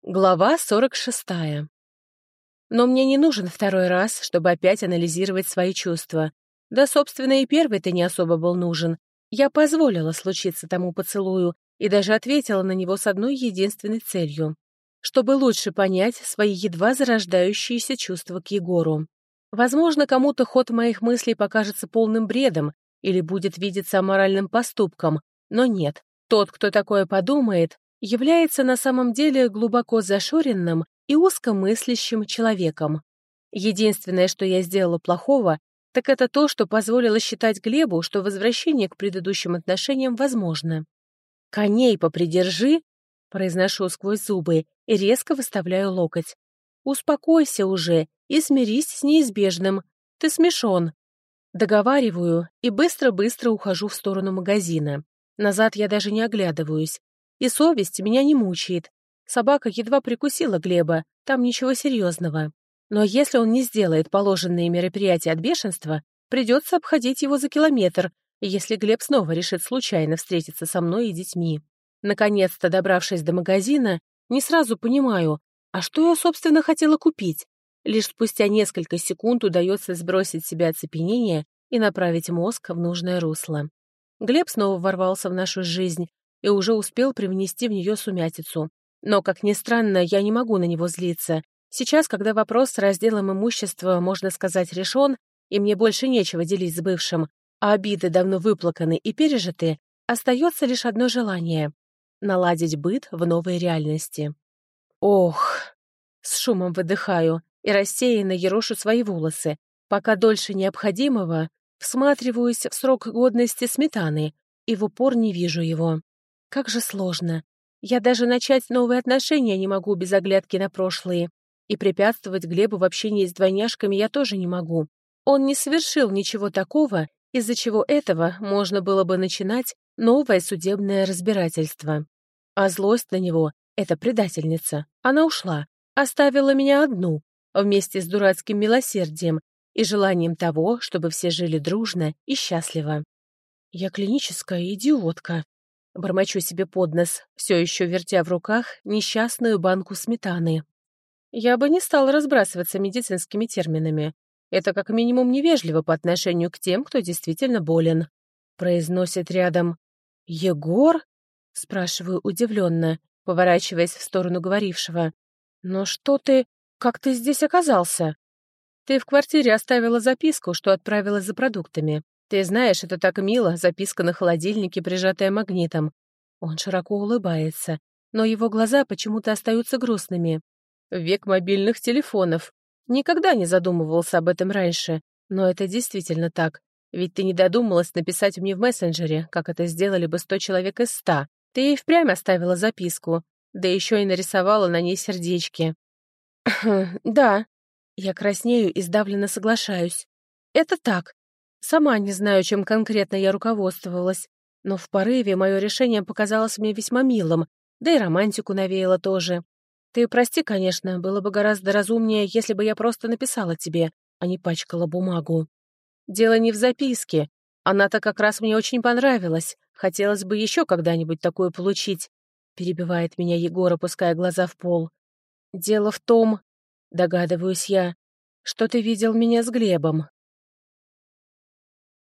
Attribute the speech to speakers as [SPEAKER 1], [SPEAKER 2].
[SPEAKER 1] Глава 46. Но мне не нужен второй раз, чтобы опять анализировать свои чувства. Да, собственно, и первый-то не особо был нужен. Я позволила случиться тому поцелую и даже ответила на него с одной единственной целью. Чтобы лучше понять свои едва зарождающиеся чувства к Егору. Возможно, кому-то ход моих мыслей покажется полным бредом или будет видеться аморальным поступком, но нет. Тот, кто такое подумает, является на самом деле глубоко зашоренным и узкомыслящим человеком. Единственное, что я сделала плохого, так это то, что позволило считать Глебу, что возвращение к предыдущим отношениям возможно. «Коней попридержи», — произношу сквозь зубы и резко выставляю локоть. «Успокойся уже и смирись с неизбежным. Ты смешон». Договариваю и быстро-быстро ухожу в сторону магазина. Назад я даже не оглядываюсь. И совесть меня не мучает. Собака едва прикусила Глеба, там ничего серьезного. Но если он не сделает положенные мероприятия от бешенства, придется обходить его за километр, если Глеб снова решит случайно встретиться со мной и детьми. Наконец-то, добравшись до магазина, не сразу понимаю, а что я, собственно, хотела купить. Лишь спустя несколько секунд удается сбросить с себя оцепенение и направить мозг в нужное русло. Глеб снова ворвался в нашу жизнь и уже успел привнести в нее сумятицу. Но, как ни странно, я не могу на него злиться. Сейчас, когда вопрос с разделом имущества, можно сказать, решен, и мне больше нечего делить с бывшим, а обиды давно выплаканы и пережиты, остается лишь одно желание — наладить быт в новой реальности. Ох! С шумом выдыхаю и рассеянно ерошу свои волосы, пока дольше необходимого всматриваюсь в срок годности сметаны и в упор не вижу его. Как же сложно. Я даже начать новые отношения не могу без оглядки на прошлые. И препятствовать Глебу в общении с двойняшками я тоже не могу. Он не совершил ничего такого, из-за чего этого можно было бы начинать новое судебное разбирательство. А злость на него — это предательница. Она ушла, оставила меня одну, вместе с дурацким милосердием и желанием того, чтобы все жили дружно и счастливо. Я клиническая идиотка. Бормочу себе под нос, все еще вертя в руках несчастную банку сметаны. Я бы не стала разбрасываться медицинскими терминами. Это как минимум невежливо по отношению к тем, кто действительно болен. Произносит рядом «Егор?» — спрашиваю удивленно, поворачиваясь в сторону говорившего. «Но что ты... Как ты здесь оказался?» «Ты в квартире оставила записку, что отправилась за продуктами. Ты знаешь, это так мило, записка на холодильнике, прижатая магнитом». Он широко улыбается, но его глаза почему-то остаются грустными. Век мобильных телефонов. Никогда не задумывался об этом раньше, но это действительно так. Ведь ты не додумалась написать мне в мессенджере, как это сделали бы 100 человек из 100. Ты и впрямь оставила записку, да еще и нарисовала на ней сердечки. «Да». Я краснею и сдавленно соглашаюсь. «Это так. Сама не знаю, чем конкретно я руководствовалась, но в порыве мое решение показалось мне весьма милым, да и романтику навеяло тоже. Ты прости, конечно, было бы гораздо разумнее, если бы я просто написала тебе, а не пачкала бумагу. Дело не в записке. Она-то как раз мне очень понравилась. Хотелось бы еще когда-нибудь такое получить», — перебивает меня Егор, опуская глаза в пол. «Дело в том, догадываюсь я, что ты видел меня с Глебом».